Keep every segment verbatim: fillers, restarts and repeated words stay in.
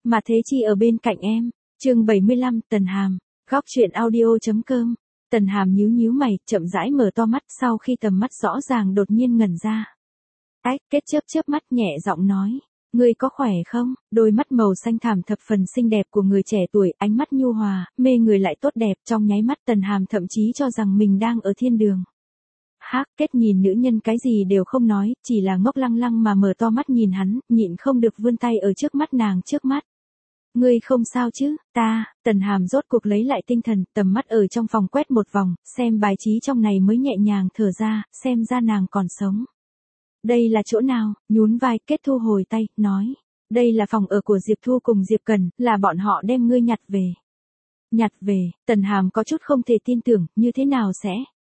Mà Thế Chi ở bên cạnh em. Chương bảy mươi lăm, Tần Hàm. Góc truyện audio.com. Tần Hàm nhíu nhíu mày, chậm rãi mở to mắt, sau khi tầm mắt rõ ràng đột nhiên ngẩn ra. Ách, kết chớp chớp mắt nhẹ giọng nói, ngươi có khỏe không? Đôi mắt màu xanh thẳm thập phần xinh đẹp của người trẻ tuổi, ánh mắt nhu hòa, mê người lại tốt đẹp, trong nháy mắt Tần Hàm thậm chí cho rằng mình đang ở thiên đường. Hắc, Kết nhìn nữ nhân cái gì đều không nói, chỉ là ngốc lăng lăng mà mở to mắt nhìn hắn, nhịn không được vươn tay ở trước mắt nàng trước mắt. Ngươi không sao chứ? Ta, Tần Hàm rốt cuộc lấy lại tinh thần, tầm mắt ở trong phòng quét một vòng, xem bài trí trong này mới nhẹ nhàng thở ra, xem ra nàng còn sống. Đây là chỗ nào? Nhún vai, Kết thu hồi tay, nói. Đây là phòng ở của Diệp Thu cùng Diệp Cần, là bọn họ đem ngươi nhặt về. Nhặt về, Tần Hàm có chút không thể tin tưởng, như thế nào sẽ?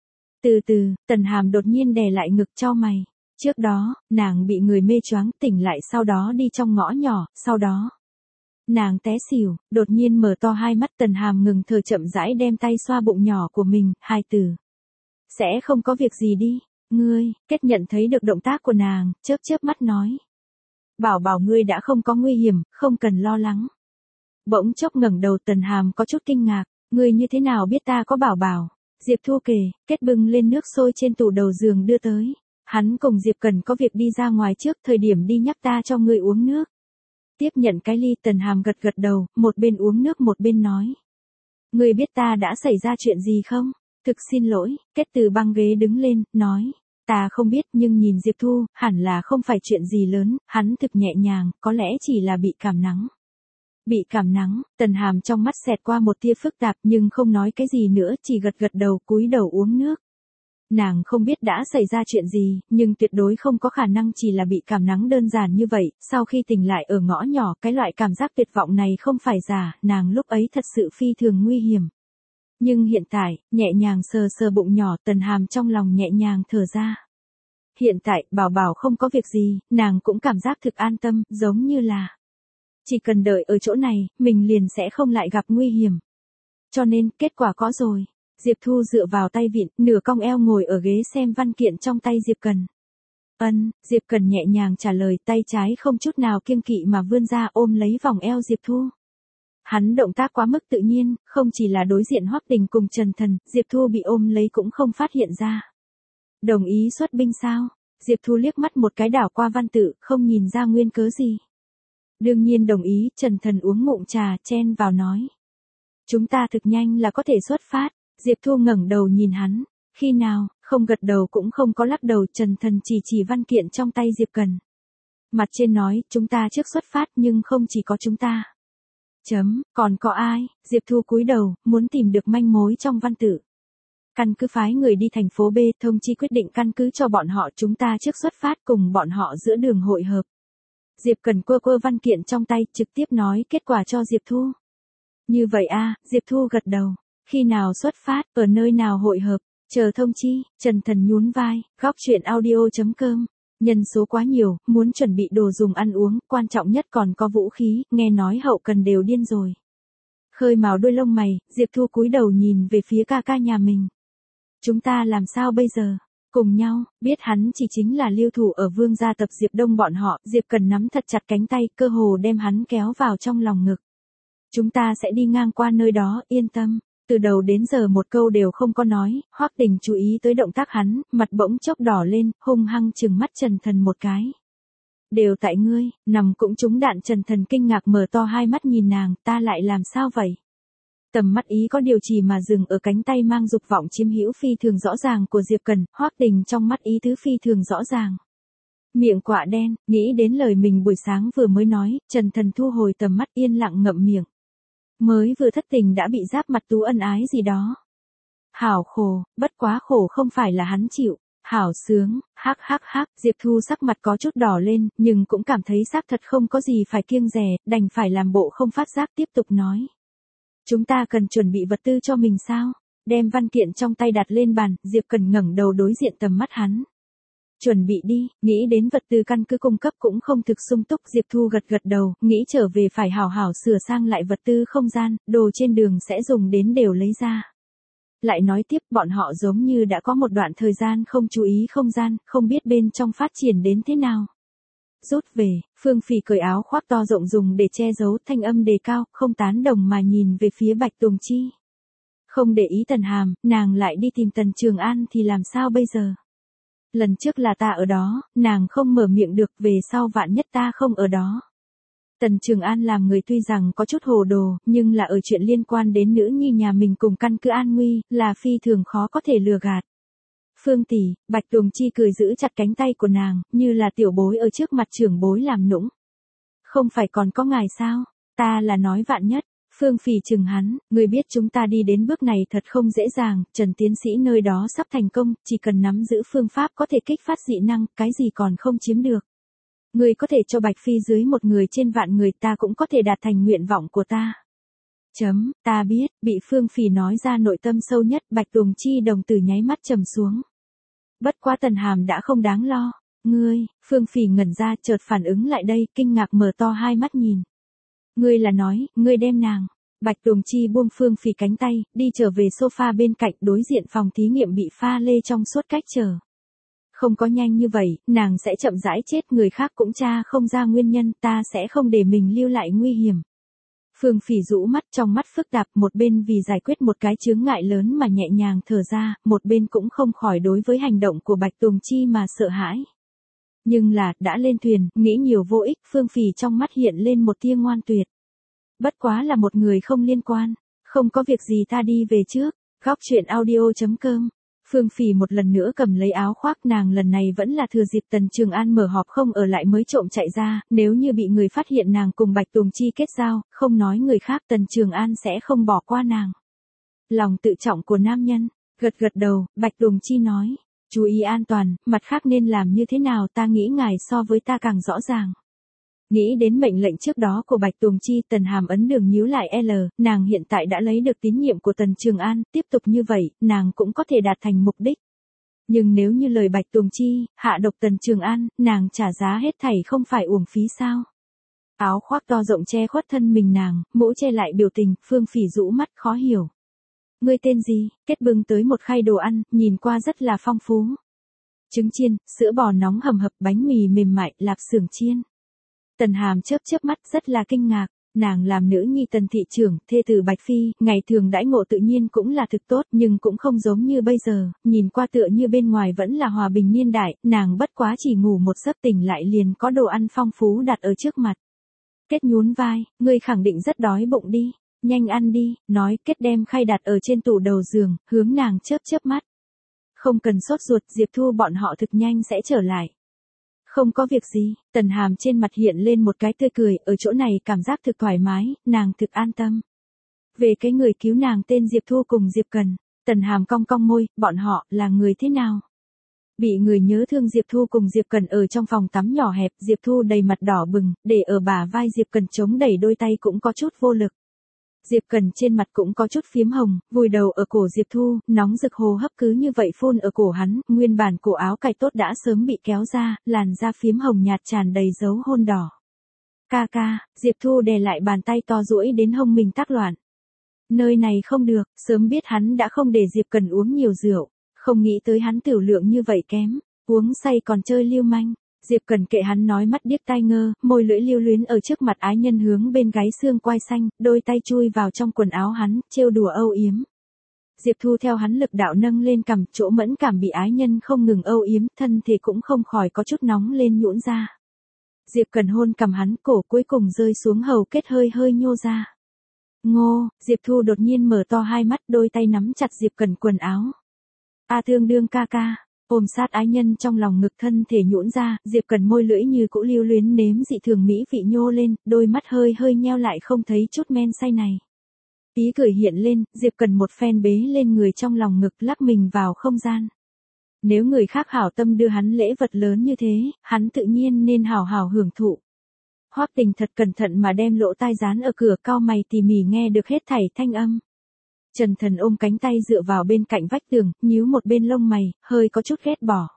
Từ từ, Tần Hàm đột nhiên đè lại ngực chau mày. Trước đó, nàng bị người mê choáng, tỉnh lại sau đó đi trong ngõ nhỏ, sau đó. Nàng té xỉu, đột nhiên mở to hai mắt, Tần Hàm ngừng thở chậm rãi đem tay xoa bụng nhỏ của mình, hai từ. Sẽ không có việc gì đi, ngươi, Kết nhận thấy được động tác của nàng, chớp chớp mắt nói. Bảo bảo ngươi đã không có nguy hiểm, không cần lo lắng. Bỗng chốc ngẩng đầu, Tần Hàm có chút kinh ngạc, ngươi như thế nào biết ta có bảo bảo? Diệp Thu kể, Kết bưng lên nước sôi trên tủ đầu giường đưa tới. Hắn cùng Diệp Cần có việc đi ra ngoài trước, thời điểm đi nhắc ta cho ngươi uống nước. Tiếp nhận cái ly, Tần Hàm gật gật đầu, một bên uống nước một bên nói. Ngươi biết ta đã xảy ra chuyện gì không? Thực xin lỗi, Kết từ băng ghế đứng lên, nói. Ta không biết, nhưng nhìn Diệp Thu, hẳn là không phải chuyện gì lớn, hắn thực nhẹ nhàng, có lẽ chỉ là bị cảm nắng. Bị cảm nắng, Tần Hàm trong mắt xẹt qua một tia phức tạp nhưng không nói cái gì nữa, chỉ gật gật đầu cúi đầu uống nước. Nàng không biết đã xảy ra chuyện gì, nhưng tuyệt đối không có khả năng chỉ là bị cảm nắng đơn giản như vậy, sau khi tỉnh lại ở ngõ nhỏ, cái loại cảm giác tuyệt vọng này không phải giả, nàng lúc ấy thật sự phi thường nguy hiểm. Nhưng hiện tại, nhẹ nhàng sờ sờ bụng nhỏ, Tần Hàm trong lòng nhẹ nhàng thở ra. Hiện tại, bảo bảo không có việc gì, nàng cũng cảm giác thực an tâm, giống như là chỉ cần đợi ở chỗ này, mình liền sẽ không lại gặp nguy hiểm. Cho nên, kết quả có rồi. Diệp Thu dựa vào tay vịn, nửa cong eo ngồi ở ghế xem văn kiện trong tay Diệp Cần. Ân, Diệp Cần nhẹ nhàng trả lời, tay trái không chút nào kiêng kỵ mà vươn ra ôm lấy vòng eo Diệp Thu. Hắn động tác quá mức tự nhiên, không chỉ là đối diện Hoắc Đình cùng Trần Thần, Diệp Thu bị ôm lấy cũng không phát hiện ra. Đồng ý xuất binh sao? Diệp Thu liếc mắt một cái đảo qua văn tự, không nhìn ra nguyên cớ gì. Đương nhiên đồng ý, Trần Thần uống ngụm trà, chen vào nói. Chúng ta thực nhanh là có thể xuất phát. Diệp Thu ngẩng đầu nhìn hắn, khi nào, không gật đầu cũng không có lắc đầu, Trần Thần chỉ chỉ văn kiện trong tay Diệp Cần. Mặt trên nói, chúng ta trước xuất phát nhưng không chỉ có chúng ta. Chấm, còn có ai? Diệp Thu cúi đầu, muốn tìm được manh mối trong văn tự. Căn cứ phái người đi thành phố B, thông chi quyết định căn cứ cho bọn họ, chúng ta trước xuất phát cùng bọn họ giữa đường hội hợp. Diệp Cần quơ quơ văn kiện trong tay, trực tiếp nói kết quả cho Diệp Thu. Như vậy a, Diệp Thu gật đầu. Khi nào xuất phát, ở nơi nào hội hợp, chờ thông chi, Trần Thần nhún vai, góc truyện audio.com. Nhân số quá nhiều, muốn chuẩn bị đồ dùng ăn uống, quan trọng nhất còn có vũ khí, nghe nói hậu cần đều điên rồi. Khơi mào đôi lông mày, Diệp Thu cúi đầu nhìn về phía ca ca nhà mình. Chúng ta làm sao bây giờ? Cùng nhau, biết hắn chỉ chính là lưu thủ ở Vương gia tập Diệp Đông bọn họ, Diệp Cần nắm thật chặt cánh tay, cơ hồ đem hắn kéo vào trong lòng ngực. Chúng ta sẽ đi ngang qua nơi đó, yên tâm. Từ đầu đến giờ một câu đều không có nói, Hoắc Đình chú ý tới động tác hắn, mặt bỗng chốc đỏ lên, hung hăng trừng mắt Trần Thần một cái. Đều tại ngươi, nằm cũng trúng đạn. Trần Thần kinh ngạc mở to hai mắt nhìn nàng, ta lại làm sao vậy? Tầm mắt ý có điều chỉ mà dừng ở cánh tay mang dục vọng chiếm hữu phi thường rõ ràng của Diệp Cần, Hoắc Đình trong mắt ý tứ phi thường rõ ràng. Miệng quạ đen, nghĩ đến lời mình buổi sáng vừa mới nói, Trần Thần thu hồi tầm mắt yên lặng ngậm miệng. Mới vừa thất tình đã bị giáp mặt tú ân ái gì đó. Hảo khổ, bất quá khổ không phải là hắn chịu. Hảo sướng, hắc hắc hắc, Diệp Thu sắc mặt có chút đỏ lên, nhưng cũng cảm thấy xác thật không có gì phải kiêng dè, đành phải làm bộ không phát giác tiếp tục nói. Chúng ta cần chuẩn bị vật tư cho mình sao? Đem văn kiện trong tay đặt lên bàn, Diệp Cần ngẩng đầu đối diện tầm mắt hắn. Chuẩn bị đi, nghĩ đến vật tư căn cứ cung cấp cũng không thực sung túc, Diệp Thu gật gật đầu, nghĩ trở về phải hảo hảo sửa sang lại vật tư không gian, đồ trên đường sẽ dùng đến đều lấy ra. Lại nói tiếp, bọn họ giống như đã có một đoạn thời gian không chú ý không gian, không biết bên trong phát triển đến thế nào. Rút về, Phương Phỉ cởi áo khoác to rộng dùng để che giấu, thanh âm đề cao, không tán đồng mà nhìn về phía Bạch Tùng Chi. Không để ý Tần Hàm, nàng lại đi tìm Tần Trường An thì làm sao bây giờ? Lần trước là ta ở đó, nàng không mở miệng được, về sau vạn nhất ta không ở đó. Tần Trường An làm người tuy rằng có chút hồ đồ, nhưng là ở chuyện liên quan đến nữ nhi nhà mình cùng căn cứ an nguy, là phi thường khó có thể lừa gạt. Phương tỷ, Bạch Tùng Chi cười giữ chặt cánh tay của nàng, như là tiểu bối ở trước mặt trưởng bối làm nũng. Không phải còn có ngài sao, ta là nói vạn nhất. Phương Phỉ chừng hắn, người biết chúng ta đi đến bước này thật không dễ dàng, Trần tiến sĩ nơi đó sắp thành công, chỉ cần nắm giữ phương pháp có thể kích phát dị năng, cái gì còn không chiếm được. Người có thể cho Bạch Phi dưới một người trên vạn người, ta cũng có thể đạt thành nguyện vọng của ta. Chấm, ta biết, bị Phương Phỉ nói ra nội tâm sâu nhất, Bạch Tùng Chi đồng tử nháy mắt trầm xuống. Bất quá Tần Hàm đã không đáng lo. Ngươi, Phương Phỉ ngẩn ra, chợt phản ứng lại đây, kinh ngạc mở to hai mắt nhìn. Ngươi là nói, ngươi đem nàng. Bạch Tùng Chi buông Phương Phỉ cánh tay, đi trở về sofa bên cạnh, đối diện phòng thí nghiệm bị pha lê trong suốt cách chờ. Không có nhanh như vậy, nàng sẽ chậm rãi chết, người khác cũng tra không ra nguyên nhân, ta sẽ không để mình lưu lại nguy hiểm. Phương Phỉ rũ mắt, trong mắt phức tạp, một bên vì giải quyết một cái chướng ngại lớn mà nhẹ nhàng thở ra, một bên cũng không khỏi đối với hành động của Bạch Tùng Chi mà sợ hãi. Nhưng là, đã lên thuyền, nghĩ nhiều vô ích, Phương Phỉ trong mắt hiện lên một tia ngoan tuyệt. Bất quá là một người không liên quan, không có việc gì ta đi về trước. Góc truyện audio chấm com. Phương Phỉ một lần nữa cầm lấy áo khoác, nàng lần này vẫn là thừa dịp Tần Trường An mở họp không ở lại mới trộm chạy ra, nếu như bị người phát hiện nàng cùng Bạch Tùng Chi kết giao, không nói người khác, Tần Trường An sẽ không bỏ qua nàng. Lòng tự trọng của nam nhân, gật gật đầu, Bạch Tùng Chi nói, chú ý an toàn, mặt khác nên làm như thế nào ta nghĩ ngài so với ta càng rõ ràng. Nghĩ đến mệnh lệnh trước đó của Bạch Tùng Chi, Tần Hàm ấn đường nhíu lại L, nàng hiện tại đã lấy được tín nhiệm của Tần Trường An, tiếp tục như vậy, nàng cũng có thể đạt thành mục đích. Nhưng nếu như lời Bạch Tùng Chi, hạ độc Tần Trường An, nàng trả giá hết thảy không phải uổng phí sao? Áo khoác to rộng che khuất thân mình nàng, mũ che lại biểu tình, Phương Phỉ rũ mắt khó hiểu. Ngươi tên gì? Kết bưng tới một khay đồ ăn, nhìn qua rất là phong phú. Trứng chiên, sữa bò nóng hầm hập, bánh mì mềm mại, lạp xưởng chiên. Tần Hàm chớp chớp mắt, rất là kinh ngạc, nàng làm nữ nhi Tần thị trưởng, thê tử Bạch Phi, ngày thường đãi ngộ tự nhiên cũng là thực tốt, nhưng cũng không giống như bây giờ, nhìn qua tựa như bên ngoài vẫn là hòa bình niên đại, nàng bất quá chỉ ngủ một giấc tỉnh lại liền có đồ ăn phong phú đặt ở trước mặt. Kết nhún vai, ngươi khẳng định rất đói bụng đi, nhanh ăn đi, nói, Kết đem khay đặt ở trên tủ đầu giường, hướng nàng chớp chớp mắt. Không cần sốt ruột, Diệp Thu bọn họ thực nhanh sẽ trở lại. Không có việc gì, Tần Hàm trên mặt hiện lên một cái tươi cười, ở chỗ này cảm giác thực thoải mái, nàng thực an tâm. Về cái người cứu nàng tên Diệp Thu cùng Diệp Cần, Tần Hàm cong cong môi, bọn họ là người thế nào? Bị người nhớ thương Diệp Thu cùng Diệp Cần ở trong phòng tắm nhỏ hẹp, Diệp Thu đầy mặt đỏ bừng, để ở bả vai Diệp Cần chống đẩy đôi tay cũng có chút vô lực. Diệp Cần trên mặt cũng có chút phiếm hồng, vùi đầu ở cổ Diệp Thu, nóng rực hô hấp cứ như vậy phun ở cổ hắn, nguyên bản cổ áo cài tốt đã sớm bị kéo ra, làn da phiếm hồng nhạt tràn đầy dấu hôn đỏ. Ca ca, Diệp Thu đè lại bàn tay to duỗi đến hông mình tác loạn. Nơi này không được, sớm biết hắn đã không để Diệp Cần uống nhiều rượu, không nghĩ tới hắn tiểu lượng như vậy kém, uống say còn chơi lưu manh. Diệp Cần kệ hắn nói, mắt điếc tai ngơ, môi lưỡi lưu luyến ở trước mặt ái nhân hướng bên gáy xương quai xanh, đôi tay chui vào trong quần áo hắn, trêu đùa âu yếm. Diệp Thu theo hắn lực đạo nâng lên cằm, chỗ mẫn cảm bị ái nhân không ngừng âu yếm, thân thể cũng không khỏi có chút nóng lên nhũn ra. Diệp Cần hôn cằm hắn, cổ cuối cùng rơi xuống hầu kết hơi hơi nhô ra. Ngô, Diệp Thu đột nhiên mở to hai mắt, đôi tay nắm chặt Diệp Cần quần áo. A thương đương ca ca. Ôm sát ái nhân trong lòng ngực, thân thể nhũn ra, Diệp Cần môi lưỡi như cũ lưu luyến nếm dị thường mỹ vị nhô lên, đôi mắt hơi hơi nheo lại không thấy chút men say này. Ý cười hiện lên, Diệp Cần một phen bế lên người trong lòng ngực, lắc mình vào không gian. Nếu người khác hảo tâm đưa hắn lễ vật lớn như thế, hắn tự nhiên nên hảo hảo hưởng thụ. Hoắc Tình thật cẩn thận mà đem lỗ tai dán ở cửa, cau mày tỉ mỉ nghe được hết thảy thanh âm. Trần Thần ôm cánh tay dựa vào bên cạnh vách tường, nhíu một bên lông mày, hơi có chút ghét bỏ.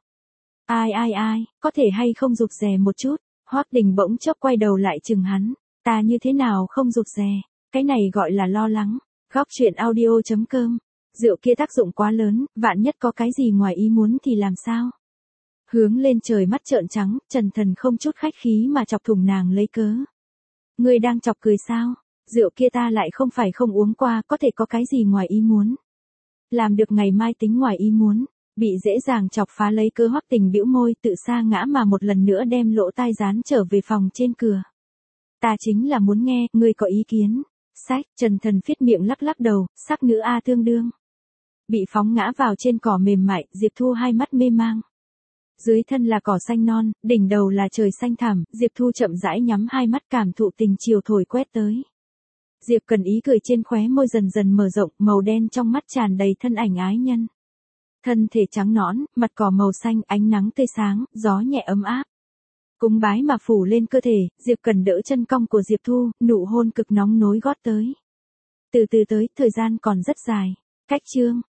Ai ai ai, có thể hay không rụt rè một chút? Hoắc Tình bỗng chốc quay đầu lại chừng hắn, ta như thế nào không rụt rè, cái này gọi là lo lắng. Góc truyện audio chấm com. Rượu kia tác dụng quá lớn, vạn nhất có cái gì ngoài ý muốn thì làm sao? Hướng lên trời mắt trợn trắng, Trần Thần không chút khách khí mà chọc thủng nàng lấy cớ. Ngươi đang chọc cười sao? Rượu kia ta lại không phải không uống qua, có thể có cái gì ngoài ý muốn. Làm được ngày mai tính ngoài ý muốn, bị dễ dàng chọc phá lấy cớ Hoắc Tình bĩu môi tự sa ngã mà một lần nữa đem lỗ tai dán trở về phòng trên cửa. Ta chính là muốn nghe, ngươi có ý kiến. Sách, Trần Thần phiết miệng lắc lắc đầu, sắc nữ A tương đương. Bị phóng ngã vào trên cỏ mềm mại, Diệp Thu hai mắt mê mang. Dưới thân là cỏ xanh non, đỉnh đầu là trời xanh thẳm, Diệp Thu chậm rãi nhắm hai mắt cảm thụ tình chiều thổi quét tới. Diệp Cần ý cười trên khóe môi dần dần mở rộng, màu đen trong mắt tràn đầy thân ảnh ái nhân. Thân thể trắng nõn, mặt cỏ màu xanh, ánh nắng tươi sáng, gió nhẹ ấm áp. Cúng bái mà phủ lên cơ thể, Diệp Cần đỡ chân cong của Diệp Thu, nụ hôn cực nóng nối gót tới. Từ từ tới, thời gian còn rất dài. Cách chương